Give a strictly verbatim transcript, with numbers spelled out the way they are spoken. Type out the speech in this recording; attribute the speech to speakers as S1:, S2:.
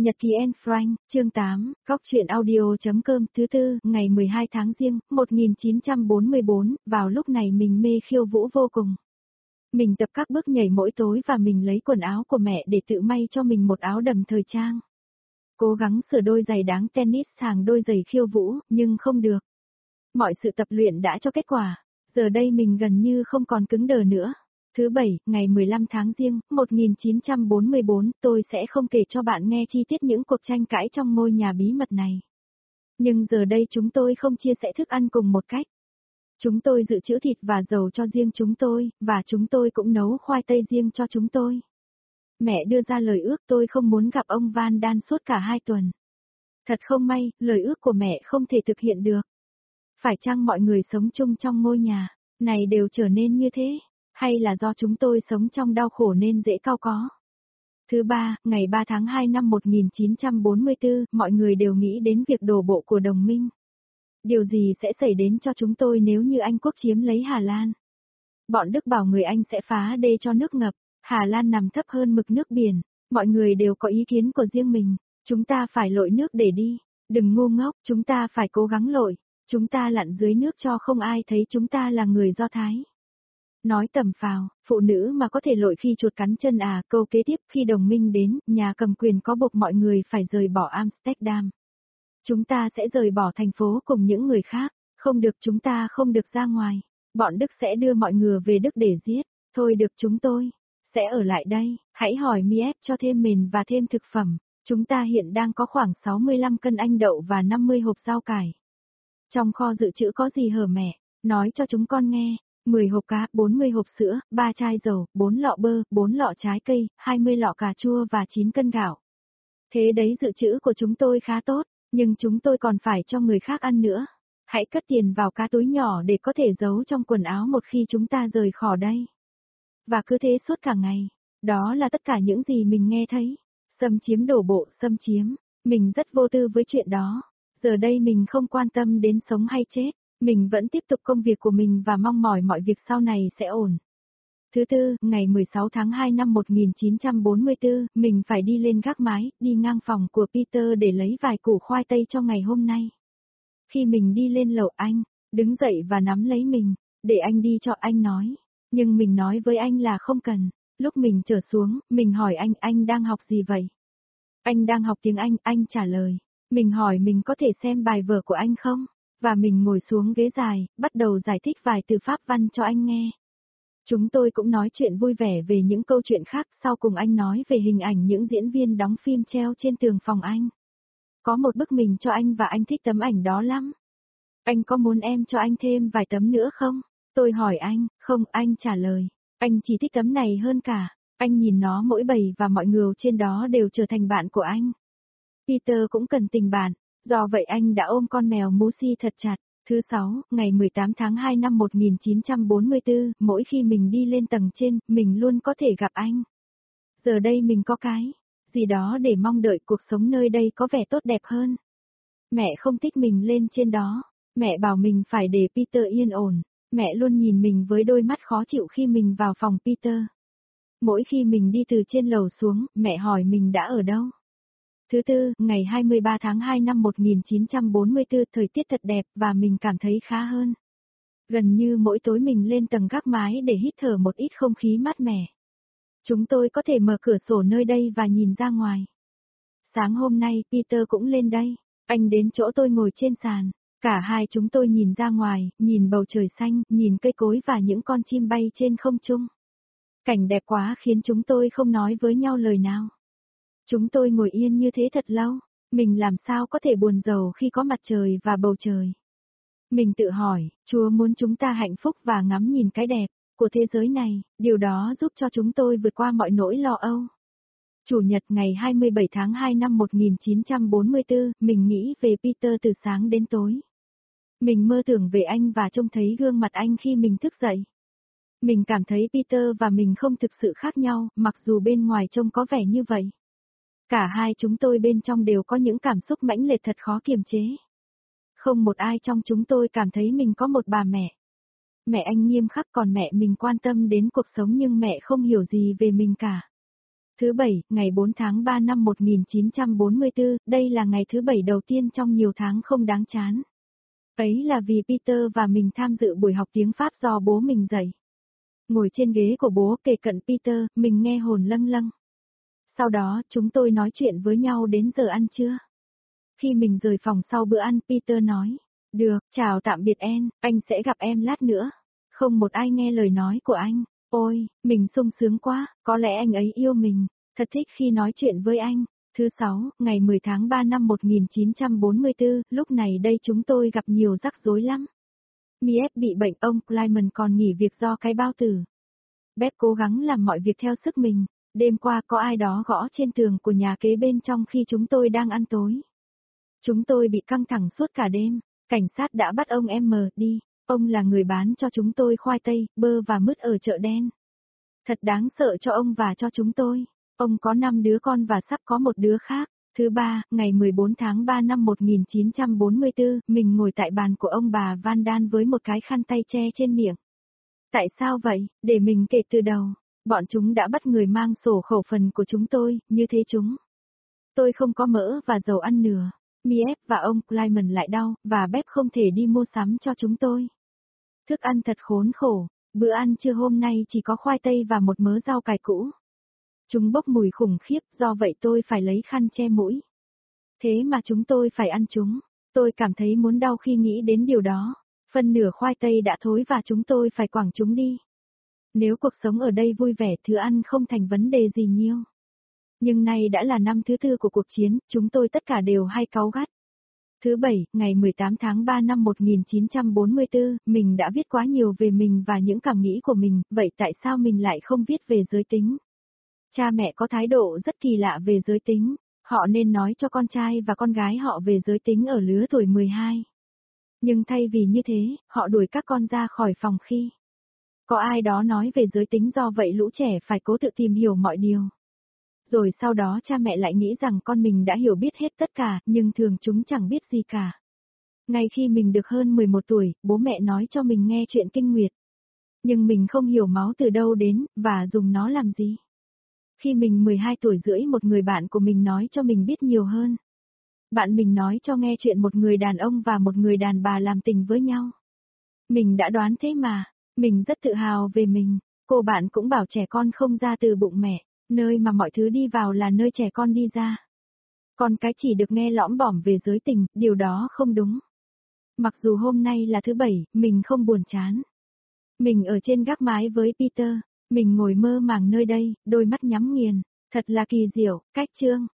S1: Nhật ký Anne Frank, chương tám, Góc truyện audio.com thứ tư, ngày mười hai tháng Giêng, một nghìn chín trăm bốn mươi bốn, vào lúc này mình mê khiêu vũ vô cùng. Mình tập các bước nhảy mỗi tối và mình lấy quần áo của mẹ để tự may cho mình một áo đầm thời trang. Cố gắng sửa đôi giày đáng tennis hàng đôi giày khiêu vũ, nhưng không được. Mọi sự tập luyện đã cho kết quả, giờ đây mình gần như không còn cứng đờ nữa. Thứ bảy, ngày mười lăm tháng Giêng, một nghìn chín trăm bốn mươi bốn, tôi sẽ không kể cho bạn nghe chi tiết những cuộc tranh cãi trong ngôi nhà bí mật này. Nhưng giờ đây chúng tôi không chia sẻ thức ăn cùng một cách. Chúng tôi dự trữ thịt và dầu cho riêng chúng tôi, và chúng tôi cũng nấu khoai tây riêng cho chúng tôi. Mẹ đưa ra lời ước tôi không muốn gặp ông Van Đan suốt cả hai tuần. Thật không may, lời ước của mẹ không thể thực hiện được. Phải chăng mọi người sống chung trong ngôi nhà này đều trở nên như thế? Hay là do chúng tôi sống trong đau khổ nên dễ cau có? Thứ ba, ngày ba tháng hai năm một nghìn chín trăm bốn mươi tư, mọi người đều nghĩ đến việc đổ bộ của đồng minh. Điều gì sẽ xảy đến cho chúng tôi nếu như Anh quốc chiếm lấy Hà Lan? Bọn Đức bảo người Anh sẽ phá đê cho nước ngập, Hà Lan nằm thấp hơn mực nước biển, mọi người đều có ý kiến của riêng mình, chúng ta phải lội nước để đi, đừng ngu ngốc, chúng ta phải cố gắng lội, chúng ta lặn dưới nước cho không ai thấy chúng ta là người Do Thái. Nói tầm phào, phụ nữ mà có thể lội khi chuột cắn chân à, câu kế tiếp khi đồng minh đến, nhà cầm quyền có buộc mọi người phải rời bỏ Amsterdam. Chúng ta sẽ rời bỏ thành phố cùng những người khác, không được chúng ta không được ra ngoài, bọn Đức sẽ đưa mọi người về Đức để giết, thôi được chúng tôi, sẽ ở lại đây, hãy hỏi Miep cho thêm mền và thêm thực phẩm, chúng ta hiện đang có khoảng sáu mươi lăm cân anh đậu và năm mươi hộp rau cải. Trong kho dự trữ có gì hở mẹ, nói cho chúng con nghe. mười hộp cá, bốn mươi hộp sữa, ba chai dầu, bốn lọ bơ, bốn lọ trái cây, hai mươi lọ cà chua và chín cân gạo. Thế đấy dự trữ của chúng tôi khá tốt, nhưng chúng tôi còn phải cho người khác ăn nữa. Hãy cất tiền vào cá túi nhỏ để có thể giấu trong quần áo một khi chúng ta rời khỏi đây. Và cứ thế suốt cả ngày. Đó là tất cả những gì mình nghe thấy. Xâm chiếm đổ bộ, xâm chiếm. Mình rất vô tư với chuyện đó. Giờ đây mình không quan tâm đến sống hay chết. Mình vẫn tiếp tục công việc của mình và mong mỏi mọi việc sau này sẽ ổn. Thứ tư, ngày mười sáu tháng hai năm một nghìn chín trăm bốn mươi tư, mình phải đi lên gác mái, đi ngang phòng của Peter để lấy vài củ khoai tây cho ngày hôm nay. Khi mình đi lên lầu anh, đứng dậy và nắm lấy mình, để anh đi cho anh nói. Nhưng mình nói với anh là không cần. Lúc mình trở xuống, mình hỏi anh, anh đang học gì vậy? Anh đang học tiếng Anh, anh trả lời. Mình hỏi mình có thể xem bài vở của anh không? Và mình ngồi xuống ghế dài, bắt đầu giải thích vài từ Pháp văn cho anh nghe. Chúng tôi cũng nói chuyện vui vẻ về những câu chuyện khác, sau cùng anh nói về hình ảnh những diễn viên đóng phim treo trên tường phòng anh. Có một bức mình cho anh và anh thích tấm ảnh đó lắm. Anh có muốn em cho anh thêm vài tấm nữa không? Tôi hỏi anh, không, anh trả lời. Anh chỉ thích tấm này hơn cả. Anh nhìn nó mỗi bầy và mọi người trên đó đều trở thành bạn của anh. Peter cũng cần tình bạn. Do vậy anh đã ôm con mèo Musi thật chặt. Thứ sáu, ngày mười tám tháng hai năm một nghìn chín trăm bốn mươi tư, mỗi khi mình đi lên tầng trên, mình luôn có thể gặp anh. Giờ đây mình có cái gì đó để mong đợi cuộc sống nơi đây có vẻ tốt đẹp hơn. Mẹ không thích mình lên trên đó. Mẹ bảo mình phải để Peter yên ổn. Mẹ luôn nhìn mình với đôi mắt khó chịu khi mình vào phòng Peter. Mỗi khi mình đi từ trên lầu xuống, mẹ hỏi mình đã ở đâu. Thứ tư, ngày hai mươi ba tháng hai năm một nghìn chín trăm bốn mươi tư, thời tiết thật đẹp và mình cảm thấy khá hơn. Gần như mỗi tối mình lên tầng gác mái để hít thở một ít không khí mát mẻ. Chúng tôi có thể mở cửa sổ nơi đây và nhìn ra ngoài. Sáng hôm nay, Peter cũng lên đây. Anh đến chỗ tôi ngồi trên sàn. Cả hai chúng tôi nhìn ra ngoài, nhìn bầu trời xanh, nhìn cây cối và những con chim bay trên không trung. Cảnh đẹp quá khiến chúng tôi không nói với nhau lời nào. Chúng tôi ngồi yên như thế thật lâu, mình làm sao có thể buồn rầu khi có mặt trời và bầu trời. Mình tự hỏi, Chúa muốn chúng ta hạnh phúc và ngắm nhìn cái đẹp của thế giới này, điều đó giúp cho chúng tôi vượt qua mọi nỗi lo âu. Chủ nhật ngày hai mươi bảy tháng hai năm một nghìn chín trăm bốn mươi tư, mình nghĩ về Peter từ sáng đến tối. Mình mơ tưởng về anh và trông thấy gương mặt anh khi mình thức dậy. Mình cảm thấy Peter và mình không thực sự khác nhau, mặc dù bên ngoài trông có vẻ như vậy. Cả hai chúng tôi bên trong đều có những cảm xúc mãnh liệt thật khó kiềm chế. Không một ai trong chúng tôi cảm thấy mình có một bà mẹ. Mẹ anh nghiêm khắc còn mẹ mình quan tâm đến cuộc sống nhưng mẹ không hiểu gì về mình cả. Thứ bảy, ngày bốn tháng ba năm một nghìn chín trăm bốn mươi tư, đây là ngày thứ bảy đầu tiên trong nhiều tháng không đáng chán. Ấy là vì Peter và mình tham dự buổi học tiếng Pháp do bố mình dạy. Ngồi trên ghế của bố kề cận Peter, mình nghe hồn lâng lâng. Sau đó, chúng tôi nói chuyện với nhau đến giờ ăn trưa. Khi mình rời phòng sau bữa ăn, Peter nói, được, chào tạm biệt em, anh sẽ gặp em lát nữa. Không một ai nghe lời nói của anh. Ôi, mình sung sướng quá, có lẽ anh ấy yêu mình. Thật thích khi nói chuyện với anh. Thứ sáu, ngày mười tháng ba năm một nghìn chín trăm bốn mươi tư, lúc này đây chúng tôi gặp nhiều rắc rối lắm. Miep bị bệnh, ông Clyman còn nghỉ việc do cái bao tử. Bếp cố gắng làm mọi việc theo sức mình. Đêm qua có ai đó gõ trên tường của nhà kế bên trong khi chúng tôi đang ăn tối. Chúng tôi bị căng thẳng suốt cả đêm. Cảnh sát đã bắt ông M đi. Ông là người bán cho chúng tôi khoai tây, bơ và mứt ở chợ đen. Thật đáng sợ cho ông và cho chúng tôi. Ông có năm đứa con và sắp có một đứa khác. Thứ ba, ngày mười bốn tháng ba năm một nghìn chín trăm bốn mươi tư, mình ngồi tại bàn của ông bà Van Đan với một cái khăn tay che trên miệng. Tại sao vậy? Để mình kể từ đầu. Bọn chúng đã bắt người mang sổ khẩu phần của chúng tôi, như thế chúng. Tôi không có mỡ và dầu ăn nữa. Miep và ông Clyman lại đau, và bếp không thể đi mua sắm cho chúng tôi. Thức ăn thật khốn khổ. Bữa ăn trưa hôm nay chỉ có khoai tây và một mớ rau cải cũ. Chúng bốc mùi khủng khiếp, do vậy tôi phải lấy khăn che mũi. Thế mà chúng tôi phải ăn chúng. Tôi cảm thấy muốn đau khi nghĩ đến điều đó. Phần nửa khoai tây đã thối và chúng tôi phải quẳng chúng đi. Nếu cuộc sống ở đây vui vẻ, thứ ăn không thành vấn đề gì nhiều. Nhưng nay đã là năm thứ tư của cuộc chiến, chúng tôi tất cả đều hay cáu gắt. Thứ bảy, ngày mười tám tháng ba năm một nghìn chín trăm bốn mươi tư, mình đã viết quá nhiều về mình và những cảm nghĩ của mình, vậy tại sao mình lại không viết về giới tính? Cha mẹ có thái độ rất kỳ lạ về giới tính, họ nên nói cho con trai và con gái họ về giới tính ở lứa tuổi mười hai. Nhưng thay vì như thế, họ đuổi các con ra khỏi phòng khi có ai đó nói về giới tính, do vậy lũ trẻ phải cố tự tìm hiểu mọi điều. Rồi sau đó cha mẹ lại nghĩ rằng con mình đã hiểu biết hết tất cả, nhưng thường chúng chẳng biết gì cả. Ngay khi mình được hơn mười một tuổi, bố mẹ nói cho mình nghe chuyện kinh nguyệt. Nhưng mình không hiểu máu từ đâu đến, và dùng nó làm gì. Khi mình mười hai tuổi rưỡi, một người bạn của mình nói cho mình biết nhiều hơn. Bạn mình nói cho nghe chuyện một người đàn ông và một người đàn bà làm tình với nhau. Mình đã đoán thế mà, mình rất tự hào về mình. Cô bạn cũng bảo trẻ con không ra từ bụng mẹ, nơi mà mọi thứ đi vào là nơi trẻ con đi ra. Con cái chỉ được nghe lõm bõm về giới tình, điều đó không đúng. Mặc dù hôm nay là thứ bảy, mình không buồn chán. Mình ở trên gác mái với Peter, mình ngồi mơ màng nơi đây, đôi mắt nhắm nghiền, thật là kỳ diệu. Cách chương